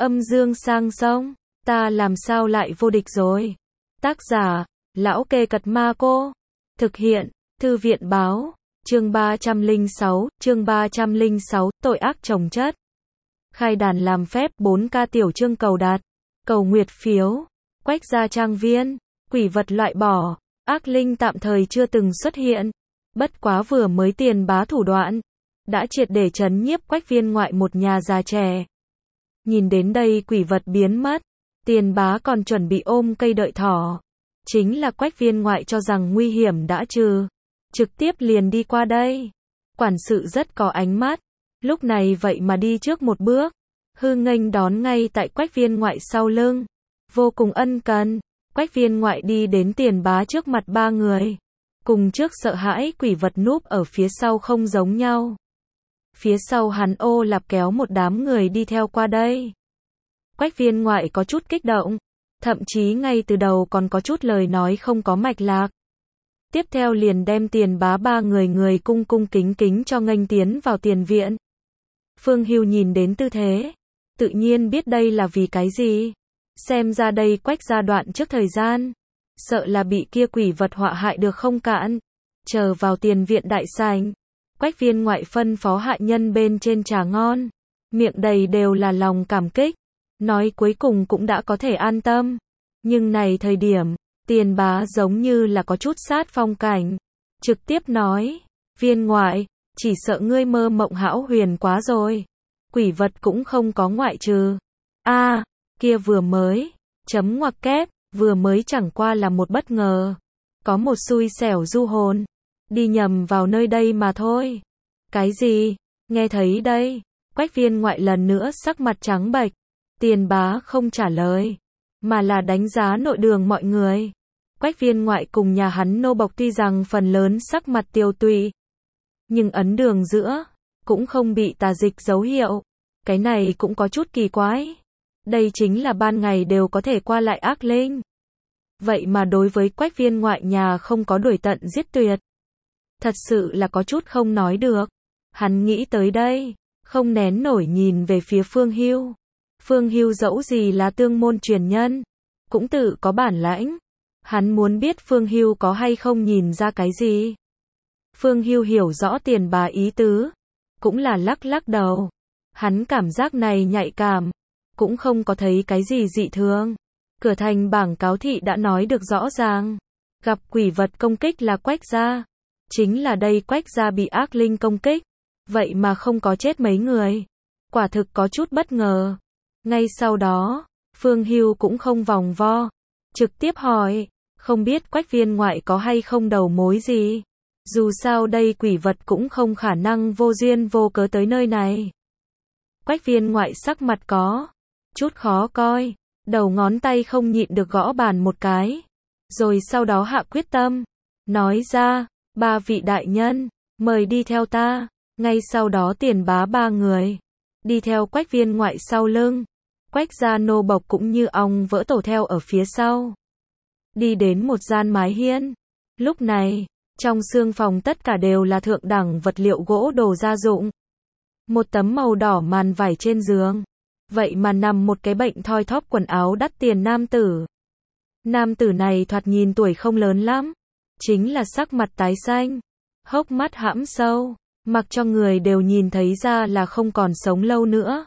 Âm dương sang sông, ta làm sao lại vô địch rồi. Tác giả, Lão Kê Cật Ma Cô. Thực hiện, Thư viện báo. Chương 306, tội ác chồng chất. Khai đàn làm phép 4K tiểu chương cầu đạt. Cầu nguyệt phiếu. Quách gia trang viên. Quỷ vật loại bỏ. Ác linh tạm thời chưa từng xuất hiện. Bất quá vừa mới tiền bá thủ đoạn. Đã triệt để trấn nhiếp Quách viên ngoại một nhà già trẻ. Nhìn đến đây quỷ vật biến mất. Tiền bá còn chuẩn bị ôm cây đợi thỏ. Chính là Quách viên ngoại cho rằng nguy hiểm đã trừ. Trực tiếp liền đi qua đây. Quản sự rất có ánh mắt. Lúc này vậy mà đi trước một bước. Hư nghênh đón ngay tại Quách viên ngoại sau lưng. Vô cùng ân cần. Quách viên ngoại đi đến tiền bá trước mặt ba người. Cùng trước sợ hãi quỷ vật núp ở phía sau không giống nhau. Phía sau hắn ô lạp kéo một đám người đi theo qua đây. Quách viên ngoại có chút kích động. Thậm chí ngay từ đầu còn có chút lời nói không có mạch lạc. Tiếp theo liền đem tiền bá ba người cung cung kính kính cho nghênh tiến vào tiền viện. Phương Hưu nhìn đến tư thế. Tự nhiên biết đây là vì cái gì. Xem ra đây Quách gia đoạn trước thời gian. Sợ là bị kia quỷ vật họa hại được không cạn. Chờ vào tiền viện đại sảnh. Quách viên ngoại phân phó hạ nhân bên trên trà ngon. Miệng đầy đều là lòng cảm kích. Nói cuối cùng cũng đã có thể an tâm. Nhưng này thời điểm, tiền bá giống như là có chút sát phong cảnh. Trực tiếp nói, viên ngoại, chỉ sợ ngươi mơ mộng hão huyền quá rồi. Quỷ vật cũng không có ngoại trừ. Kia vừa mới, chấm ngoặc kép, vừa mới chẳng qua là một bất ngờ. Có một xui xẻo du hồn. Đi nhầm vào nơi đây mà thôi. Cái gì? Nghe thấy đây. Quách viên ngoại lần nữa sắc mặt trắng bệch. Tiền bá không trả lời. Mà là đánh giá nội đường mọi người. Quách viên ngoại cùng nhà hắn nô bộc tuy rằng phần lớn sắc mặt tiêu tụy. Nhưng ấn đường giữa. Cũng không bị tà dịch dấu hiệu. Cái này cũng có chút kỳ quái. Đây chính là ban ngày đều có thể qua lại ác linh. Vậy mà đối với quách viên ngoại nhà không có đuổi tận giết tuyệt. Thật sự là có chút không nói được. Hắn nghĩ tới đây. Không nén nổi nhìn về phía Phương Hưu. Phương Hưu dẫu gì là tương môn truyền nhân. Cũng tự có bản lãnh. Hắn muốn biết Phương Hưu có hay không nhìn ra cái gì. Phương Hưu hiểu rõ tiền bá ý tứ. Cũng là lắc lắc đầu. Hắn cảm giác này nhạy cảm. Cũng không có thấy cái gì dị thường. Cửa thành bảng cáo thị đã nói được rõ ràng. Gặp quỷ vật công kích là Quách gia. Chính là đây Quách gia bị ác linh công kích. Vậy mà không có chết mấy người. Quả thực có chút bất ngờ. Ngay sau đó, Phương Hưu cũng không vòng vo. Trực tiếp hỏi, không biết Quách viên ngoại có hay không đầu mối gì. Dù sao đây quỷ vật cũng không khả năng vô duyên vô cớ tới nơi này. Quách viên ngoại sắc mặt có chút khó coi. Đầu ngón tay không nhịn được gõ bàn một cái. Rồi sau đó hạ quyết tâm. Nói ra, ba vị đại nhân, mời đi theo ta. Ngay sau đó tiền bá ba người. Đi theo Quách viên ngoại sau lưng. Quách gia nô bộc cũng như ong vỡ tổ theo ở phía sau. Đi đến một gian mái hiên. Lúc này, trong xương phòng tất cả đều là thượng đẳng vật liệu gỗ đồ gia dụng. Một tấm màu đỏ màn vải trên giường. Vậy mà nằm một cái bệnh thoi thóp quần áo đắt tiền nam tử. Nam tử này thoạt nhìn tuổi không lớn lắm. Chính là sắc mặt tái xanh. Hốc mắt hãm sâu. Mặc cho người đều nhìn thấy ra là không còn sống lâu nữa.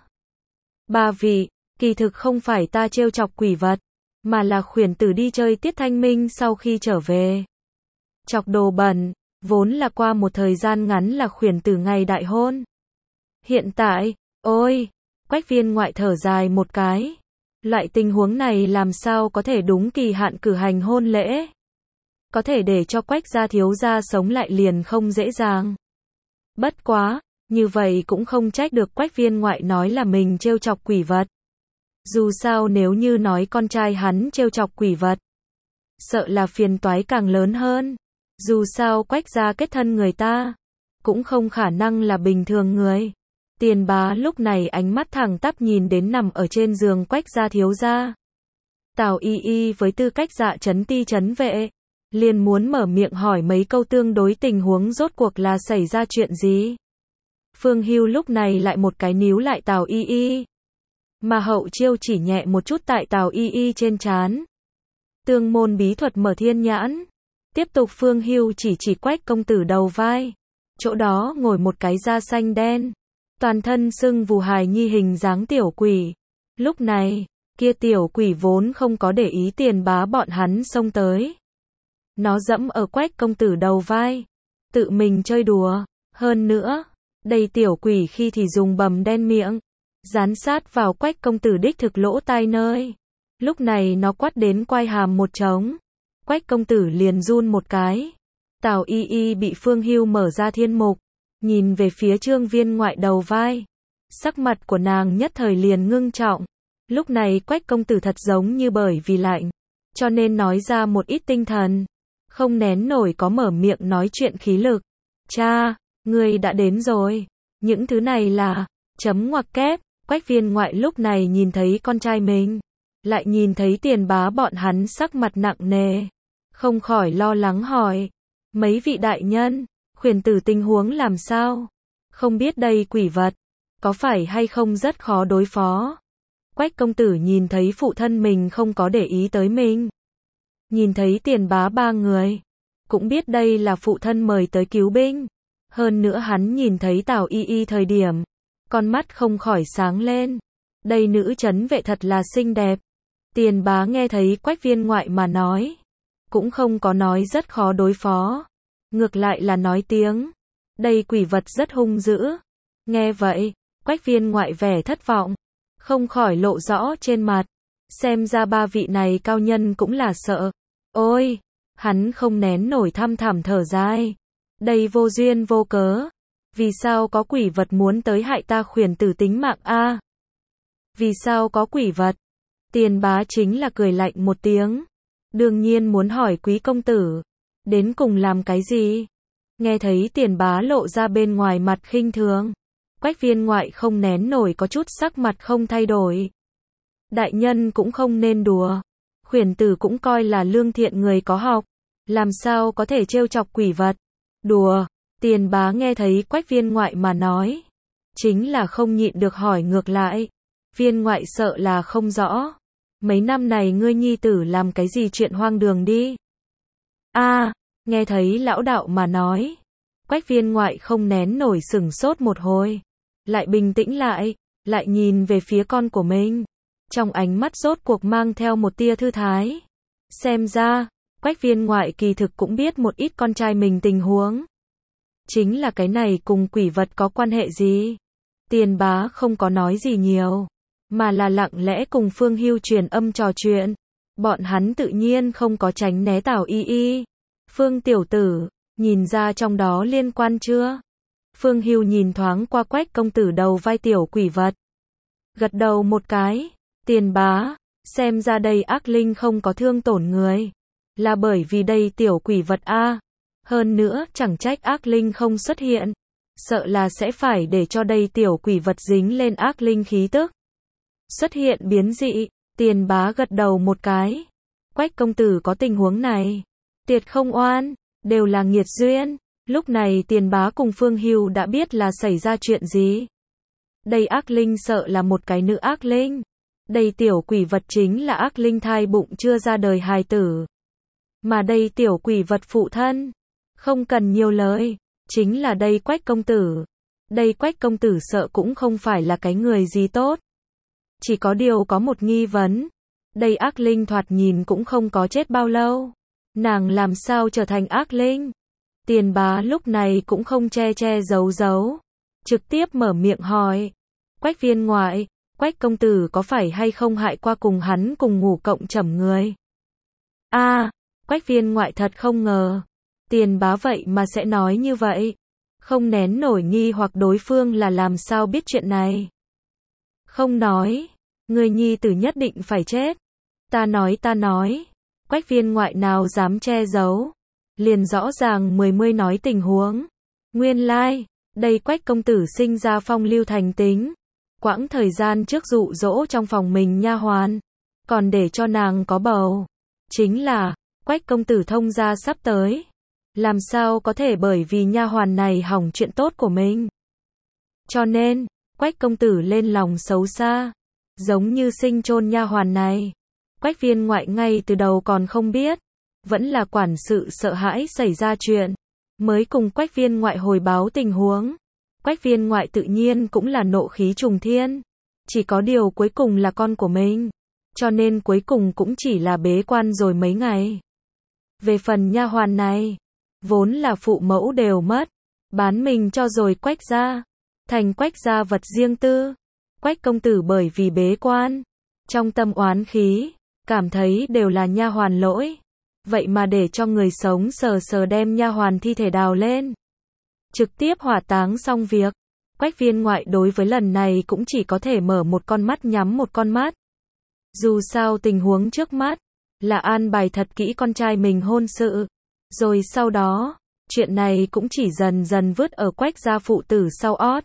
Ba vị, kỳ thực không phải ta trêu chọc quỷ vật. Mà là khuyển tử đi chơi tiết thanh minh sau khi trở về. Chọc đồ bẩn. Vốn là qua một thời gian ngắn là khuyển tử ngày đại hôn. Hiện tại, ôi, Quách viên ngoại thở dài một cái. Loại tình huống này làm sao có thể đúng kỳ hạn cử hành hôn lễ. Có thể để cho Quách gia thiếu gia sống lại liền không dễ dàng. Bất quá, như vậy cũng không trách được Quách viên ngoại nói là mình trêu chọc quỷ vật. Dù sao nếu như nói con trai hắn trêu chọc quỷ vật. Sợ là phiền toái càng lớn hơn. Dù sao Quách gia kết thân người ta. Cũng không khả năng là bình thường người. Tiền bá lúc này ánh mắt thẳng tắp nhìn đến nằm ở trên giường Quách gia thiếu gia. Tào y y với tư cách dạ trấn ti trấn vệ. Liền muốn mở miệng hỏi mấy câu tương đối tình huống rốt cuộc là xảy ra chuyện gì. Phương Hưu lúc này lại một cái níu lại Tào y y. mà hậu chiêu chỉ nhẹ một chút tại Tào Y Y trên trán. Tương môn bí thuật mở thiên nhãn. Tiếp tục Phương Hưu chỉ Quách công tử đầu vai. Chỗ đó ngồi một cái da xanh đen. Toàn thân sưng vù hài nhi hình dáng tiểu quỷ. Lúc này, kia tiểu quỷ vốn không có để ý Tiền Bá bọn hắn xông tới. Nó dẫm ở Quách công tử đầu vai. Tự mình chơi đùa. Hơn nữa, đây tiểu quỷ khi thì dùng bầm đen miệng. Dán sát vào Quách công tử đích thực lỗ tai nơi. Lúc này nó quát đến quai hàm một trống. Quách công tử liền run một cái. Tào Y Y bị Phương Hưu mở ra thiên mục. Nhìn về phía Trương Viên Ngoại đầu vai. Sắc mặt của nàng nhất thời liền ngưng trọng. Lúc này Quách công tử thật giống như bởi vì lạnh. Cho nên nói ra một ít tinh thần. Không nén nổi có mở miệng nói chuyện khí lực. Cha, ngươi đã đến rồi. Những thứ này là... chấm ngoặc kép. Quách Viên Ngoại lúc này nhìn thấy con trai mình. Lại nhìn thấy Tiền Bá bọn hắn sắc mặt nặng nề. Không khỏi lo lắng hỏi. Mấy vị đại nhân, khuyển tử tình huống làm sao? Không biết đây quỷ vật, có phải hay không rất khó đối phó? Quách công tử nhìn thấy phụ thân mình không có để ý tới mình. Nhìn thấy Tiền Bá ba người. Cũng biết đây là phụ thân mời tới cứu binh. Hơn nữa hắn nhìn thấy Tào Y Y thời điểm. Con mắt không khỏi sáng lên. Đây nữ trấn vệ thật là xinh đẹp. Tiền Bá nghe thấy Quách Viên Ngoại mà nói. Cũng không có nói rất khó đối phó. Ngược lại là nói tiếng. Đây quỷ vật rất hung dữ. Nghe vậy, Quách Viên Ngoại vẻ thất vọng. Không khỏi lộ rõ trên mặt. Xem ra ba vị này cao nhân cũng là sợ. Ôi, hắn không nén nổi thăm thẳm thở dài. Đây vô duyên vô cớ. Vì sao có quỷ vật muốn tới hại ta khuyển tử tính mạng a? Vì sao có quỷ vật? Tiền Bá chính là cười lạnh một tiếng. Đương nhiên muốn hỏi quý công tử. Đến cùng làm cái gì? Nghe thấy Tiền Bá lộ ra bên ngoài mặt khinh thường. Quách Viên Ngoại không nén nổi có chút sắc mặt không thay đổi. Đại nhân cũng không nên đùa. Khuyển tử cũng coi là lương thiện người có học. Làm sao có thể trêu chọc quỷ vật? Đùa. Tiền Bá nghe thấy Quách Viên Ngoại mà nói. Chính là không nhịn được hỏi ngược lại. Viên Ngoại sợ là không rõ. Mấy năm này ngươi nhi tử làm cái gì chuyện hoang đường đi? Nghe thấy lão đạo mà nói. Quách Viên Ngoại không nén nổi sửng sốt một hồi. Lại bình tĩnh lại, lại nhìn về phía con của mình. Trong ánh mắt rốt cuộc mang theo một tia thư thái. Xem ra, Quách Viên Ngoại kỳ thực cũng biết một ít con trai mình tình huống. Chính là cái này cùng quỷ vật có quan hệ gì? Tiền Bá không có nói gì nhiều. Mà là lặng lẽ cùng Phương Hưu truyền âm trò chuyện. Bọn hắn tự nhiên không có tránh né Tào Y Y. Phương tiểu tử, nhìn ra trong đó liên quan chưa? Phương Hưu nhìn thoáng qua Quách công tử đầu vai tiểu quỷ vật. Gật đầu một cái. Tiền Bá, xem ra đây ác linh không có thương tổn người. Là bởi vì đây tiểu quỷ vật a. Hơn nữa chẳng trách ác linh không xuất hiện. Sợ là sẽ phải để cho đây tiểu quỷ vật dính lên ác linh khí tức. Xuất hiện biến dị. Tiền Bá gật đầu một cái. Quách công tử có tình huống này. Tiệt không oan, đều là nghiệt duyên. Lúc này Tiền Bá cùng Phương Hưu đã biết là xảy ra chuyện gì. Đây ác linh sợ là một cái nữ ác linh. Đây tiểu quỷ vật chính là ác linh thai bụng chưa ra đời hài tử. Mà đây tiểu quỷ vật phụ thân. Không cần nhiều lời. Chính là đây Quách công tử. Đây Quách công tử sợ cũng không phải là cái người gì tốt. Chỉ có điều có một nghi vấn. Đây ác linh thoạt nhìn cũng không có chết bao lâu. Nàng làm sao trở thành ác linh? Tiền Bá lúc này cũng không che giấu giấu. Trực tiếp mở miệng hỏi. Quách Viên Ngoại, Quách công tử có phải hay không hại qua cùng hắn cùng ngủ cộng chẩm người? Quách Viên Ngoại thật không ngờ. Tiền Bá vậy mà sẽ nói như vậy. Không nén nổi nghi hoặc đối phương là làm sao biết chuyện này. Không nói. Người nhi tử nhất định phải chết. Ta nói. Quách Viên Ngoại nào dám che giấu. Liền rõ ràng mươi nói tình huống. Nguyên lai, đây Quách công tử sinh ra phong lưu thành tính. Quãng thời gian trước dụ dỗ trong phòng mình nha hoàn. Còn để cho nàng có bầu. Chính là, Quách công tử thông gia sắp tới. Làm sao có thể bởi vì nha hoàn này hỏng chuyện tốt của mình. Cho nên, Quách công tử lên lòng xấu xa. giống như sinh chôn nha hoàn này. Quách viên ngoại ngay từ đầu còn không biết, vẫn là quản sự sợ hãi xảy ra chuyện, mới cùng Quách viên ngoại hồi báo tình huống. Quách viên ngoại tự nhiên cũng là nộ khí trùng thiên, chỉ có điều cuối cùng là con của mình, cho nên cuối cùng cũng chỉ là bế quan rồi mấy ngày. Về phần nha hoàn này, vốn là phụ mẫu đều mất, bán mình cho rồi Quách gia, thành Quách gia vật riêng tư. Quách công tử bởi vì bế quan, trong tâm oán khí, cảm thấy đều là nha hoàn lỗi, vậy mà để cho người sống sờ sờ đem nha hoàn thi thể đào lên, trực tiếp hỏa táng xong việc. Quách viên ngoại đối với lần này cũng chỉ có thể mở một con mắt nhắm một con mắt. Dù sao tình huống trước mắt là an bài thật kỹ con trai mình hôn sự, rồi sau đó, chuyện này cũng chỉ dần dần vứt ở Quách gia phụ tử sau ót.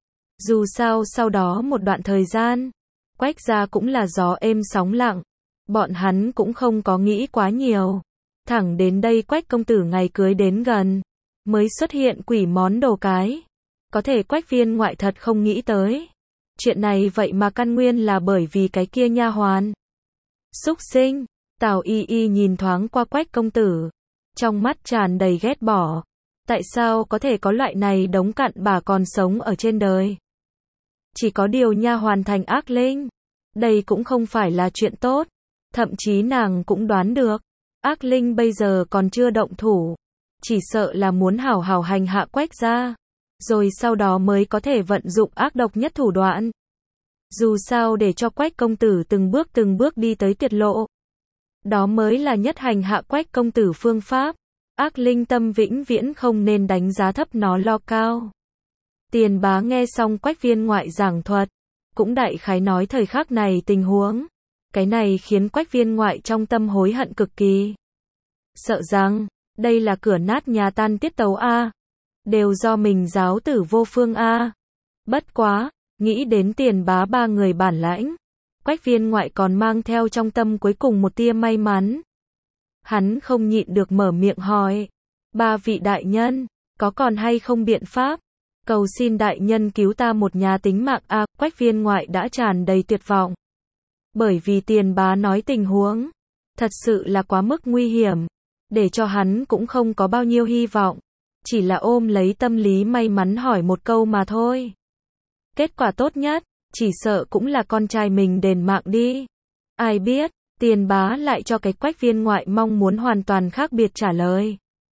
Dù sao sau đó một đoạn thời gian, Quách gia cũng là gió êm sóng lặng, bọn hắn cũng không có nghĩ quá nhiều. Thẳng đến đây Quách công tử ngày cưới đến gần, mới xuất hiện quỷ món đồ cái. Có thể Quách viên ngoại thật không nghĩ tới. Chuyện này vậy mà căn nguyên là bởi vì cái kia nha hoàn. Súc sinh, Tào Y Y nhìn thoáng qua Quách công tử, trong mắt tràn đầy ghét bỏ. Tại sao có thể có loại này đống cặn bã còn sống ở trên đời? Chỉ có điều nha hoàn thành ác linh, đây cũng không phải là chuyện tốt. Thậm chí nàng cũng đoán được, ác linh bây giờ còn chưa động thủ, chỉ sợ là muốn hảo hảo hành hạ Quách gia, rồi sau đó mới có thể vận dụng ác độc nhất thủ đoạn. Dù sao để cho Quách công tử từng bước đi tới tuyệt lộ, đó mới là nhất hành hạ Quách công tử phương pháp. Ác linh tâm vĩnh viễn không nên đánh giá thấp nó lo cao. Tiền bá nghe xong Quách viên ngoại giảng thuật, cũng đại khái nói thời khắc này tình huống. Cái này khiến Quách viên ngoại trong tâm hối hận cực kỳ. Sợ rằng, đây là cửa nát nhà tan tiết tấu a, đều do mình giáo tử vô phương a. Bất quá, nghĩ đến Tiền bá ba người bản lãnh, Quách viên ngoại còn mang theo trong tâm cuối cùng một tia may mắn. Hắn không nhịn được mở miệng hỏi, ba vị đại nhân, có còn hay không biện pháp? Cầu xin đại nhân cứu ta một nhà tính mạng a. Quách viên ngoại đã tràn đầy tuyệt vọng. Bởi vì Tiền bá nói tình huống, thật sự là quá mức nguy hiểm, để cho hắn cũng không có bao nhiêu hy vọng, chỉ là ôm lấy tâm lý may mắn hỏi một câu mà thôi. Kết quả tốt nhất, chỉ sợ cũng là con trai mình đền mạng đi. Ai biết, Tiền bá lại cho cái Quách viên ngoại mong muốn hoàn toàn khác biệt trả lời.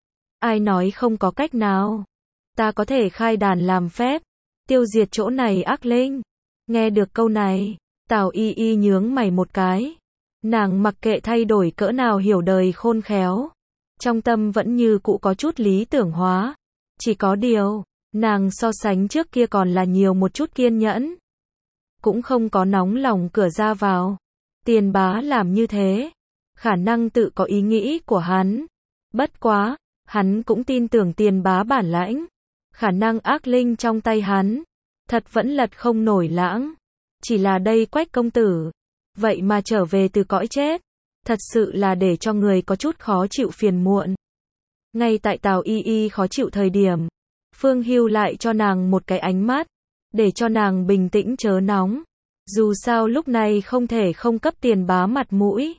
Ai nói không có cách nào, ta có thể khai đàn làm phép, tiêu diệt chỗ này ác linh. Nghe được câu này, Tào Y Y nhướng mày một cái. Nàng mặc kệ thay đổi cỡ nào hiểu đời khôn khéo, trong tâm vẫn như cũ có chút lý tưởng hóa. Chỉ có điều, nàng so sánh trước kia còn là nhiều một chút kiên nhẫn, cũng không có nóng lòng cửa ra vào. Tiền bá làm như thế, khả năng tự có ý nghĩ của hắn. Bất quá, hắn cũng tin tưởng Tiền bá bản lãnh, khả năng ác linh trong tay hắn, thật vẫn lật không nổi lãng. Chỉ là đây Quách công tử, vậy mà trở về từ cõi chết, thật sự là để cho người có chút khó chịu phiền muộn. Ngay tại Tào Y Y khó chịu thời điểm, Phương Hưu lại cho nàng một cái ánh mắt, để cho nàng bình tĩnh chớ nóng. Dù sao lúc này không thể không cấp Tiền bá mặt mũi.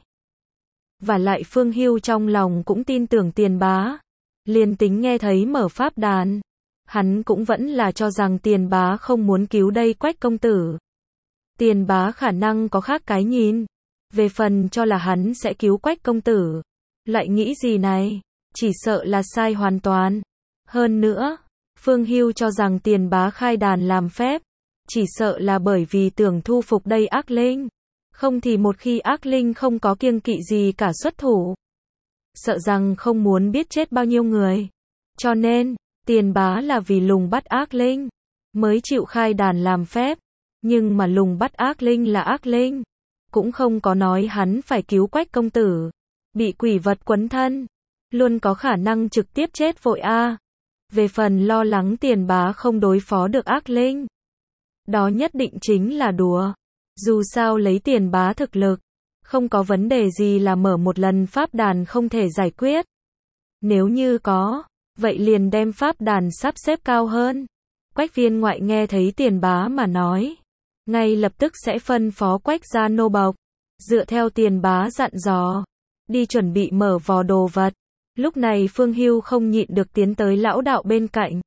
Và lại Phương Hưu trong lòng cũng tin tưởng Tiền bá, liền tính nghe thấy mở pháp đàn, hắn cũng vẫn là cho rằng Tiền bá không muốn cứu đây Quách công tử. Tiền bá khả năng có khác cái nhìn, về phần cho là hắn sẽ cứu Quách công tử, lại nghĩ gì này, chỉ sợ là sai hoàn toàn. Hơn nữa, Phương Hưu cho rằng Tiền bá khai đàn làm phép, chỉ sợ là bởi vì tưởng thu phục đây ác linh, không thì một khi ác linh không có kiêng kỵ gì cả xuất thủ, sợ rằng không muốn biết chết bao nhiêu người. Cho nên, Tiền bá là vì lùng bắt ác linh, mới chịu khai đàn làm phép. Nhưng mà lùng bắt ác linh là ác linh, cũng không có nói hắn phải cứu Quách công tử. Bị quỷ vật quấn thân, luôn có khả năng trực tiếp chết vội a. Về phần lo lắng Tiền bá không đối phó được ác linh, đó nhất định chính là đùa. Dù sao lấy Tiền bá thực lực, không có vấn đề gì là mở một lần pháp đàn không thể giải quyết. Nếu như có, vậy liền đem pháp đàn sắp xếp cao hơn. Quách viên ngoại nghe thấy Tiền bá mà nói, ngay lập tức sẽ phân phó Quách gia nô bộc, dựa theo Tiền Bá dặn dò, đi chuẩn bị mở vò đồ vật. Lúc này Phương Hưu không nhịn được tiến tới lão đạo bên cạnh.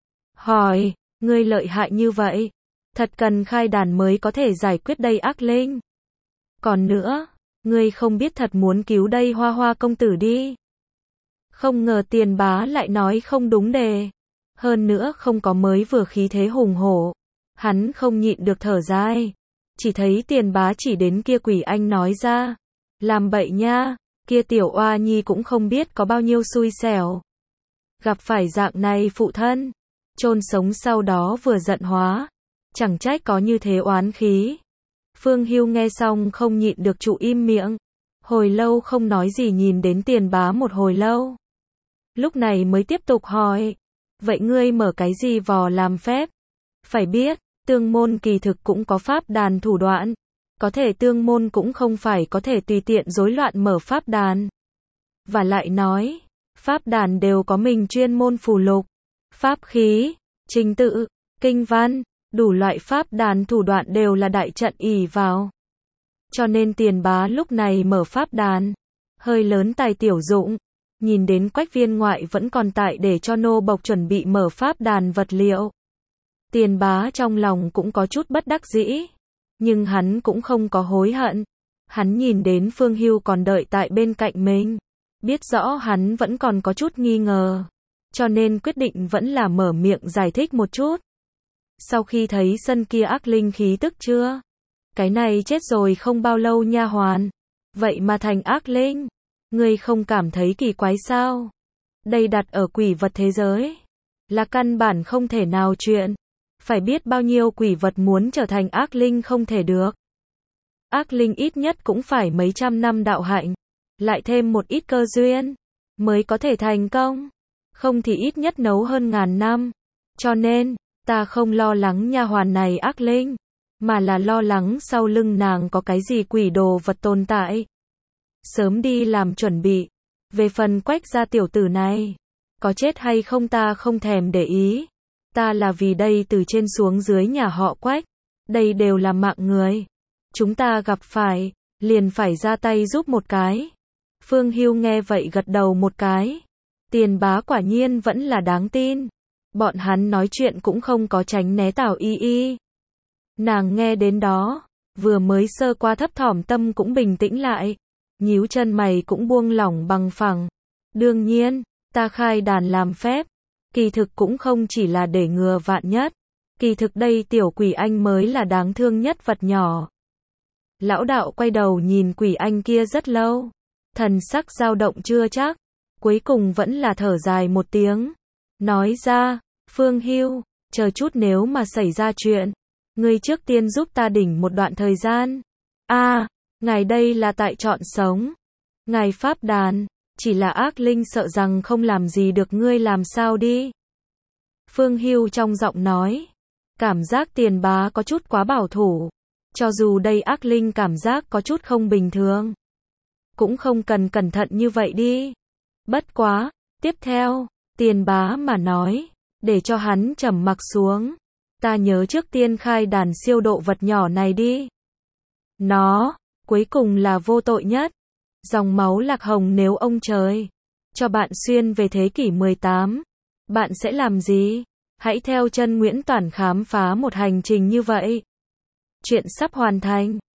Hỏi, ngươi lợi hại như vậy, thật cần khai đàn mới có thể giải quyết đây ác linh. Còn nữa, ngươi không biết thật muốn cứu đây Hoa Hoa công tử đi. Không ngờ Tiền Bá lại nói không đúng đề. Hơn nữa không có mới vừa khí thế hùng hổ. Hắn không nhịn được thở dài. Chỉ thấy Tiền Bá chỉ đến kia quỷ anh nói ra. Làm bậy nha, kia tiểu oa nhi cũng không biết có bao nhiêu xui xẻo. Gặp phải dạng này phụ thân, chôn sống sau đó vừa giận hóa. Chẳng trách có như thế oán khí. Phương Hưu nghe xong không nhịn được trụ im miệng. Hồi lâu không nói gì nhìn đến Tiền Bá một hồi lâu. Lúc này mới tiếp tục hỏi. Vậy ngươi mở cái gì vò làm phép? Phải biết, tương môn kỳ thực cũng có pháp đàn thủ đoạn. Có thể tương môn cũng không phải có thể tùy tiện rối loạn mở pháp đàn. Và lại nói, pháp đàn đều có mình chuyên môn phù lục, pháp khí, trình tự, kinh văn, đủ loại pháp đàn thủ đoạn đều là đại trận ỷ vào. Cho nên Tiền Bá lúc này mở pháp đàn, hơi lớn tài tiểu dụng, nhìn đến Quách viên ngoại vẫn còn tại để cho nô bộc chuẩn bị mở pháp đàn vật liệu. Tiền Bá trong lòng cũng có chút bất đắc dĩ, nhưng hắn cũng không có hối hận. Hắn nhìn đến Phương Hưu còn đợi tại bên cạnh mình, biết rõ hắn vẫn còn có chút nghi ngờ, cho nên quyết định vẫn là mở miệng giải thích một chút. Sau khi thấy sân kia ác linh khí tức chưa? Cái này chết rồi không bao lâu nha hoàn, vậy mà thành ác linh, ngươi không cảm thấy kỳ quái sao? Đây đặt ở quỷ vật thế giới, là căn bản không thể nào chuyện. Phải biết bao nhiêu quỷ vật muốn trở thành ác linh không thể được. Ác linh ít nhất cũng phải mấy trăm năm đạo hạnh, lại thêm một ít cơ duyên, mới có thể thành công. Không thì ít nhất nấu hơn 1000 năm. Cho nên, ta không lo lắng nha hoàn này ác linh, mà là lo lắng sau lưng nàng có cái gì quỷ đồ vật tồn tại. Sớm đi làm chuẩn bị. Về phần Quách gia tiểu tử này, có chết hay không ta không thèm để ý. Ta là vì đây từ trên xuống dưới nhà họ Quách, đây đều là mạng người. Chúng ta gặp phải, liền phải ra tay giúp một cái. Phương Hưu nghe vậy gật đầu một cái. Tiền Bá quả nhiên vẫn là đáng tin. Bọn hắn nói chuyện cũng không có tránh né Tào Y Y. Nàng nghe đến đó, vừa mới sơ qua thấp thỏm tâm cũng bình tĩnh lại. Nhíu chân mày cũng buông lỏng bằng phẳng. Đương nhiên, ta khai đàn làm phép. Kỳ thực cũng không chỉ là để ngừa vạn nhất. Kỳ thực đây tiểu quỷ anh mới là đáng thương nhất vật nhỏ. Lão đạo quay đầu nhìn quỷ anh kia rất lâu. Thần sắc dao động chưa chắc. Cuối cùng vẫn là thở dài một tiếng. Nói ra, Phương Hưu, chờ chút nếu mà xảy ra chuyện. Ngươi trước tiên giúp ta đỉnh một đoạn thời gian. Ngài đây là tại chọn sống. Ngài pháp đàn. Chỉ là ác linh sợ rằng không làm gì được ngươi làm sao đi. Phương Hưu trong giọng nói. Cảm giác Tiền Bá có chút quá bảo thủ. Cho dù đây ác linh cảm giác có chút không bình thường. Cũng không cần cẩn thận như vậy đi. Bất quá, tiếp theo, Tiền Bá mà nói. Để cho hắn trầm mặc xuống. Ta nhớ trước tiên khai đàn siêu độ vật nhỏ này đi. Nó, cuối cùng là vô tội nhất. Dòng máu lạc hồng nếu ông trời cho bạn xuyên về thế kỷ 18, bạn sẽ làm gì? Hãy theo chân Nguyễn Toản khám phá một hành trình như vậy. Chuyện sắp hoàn thành.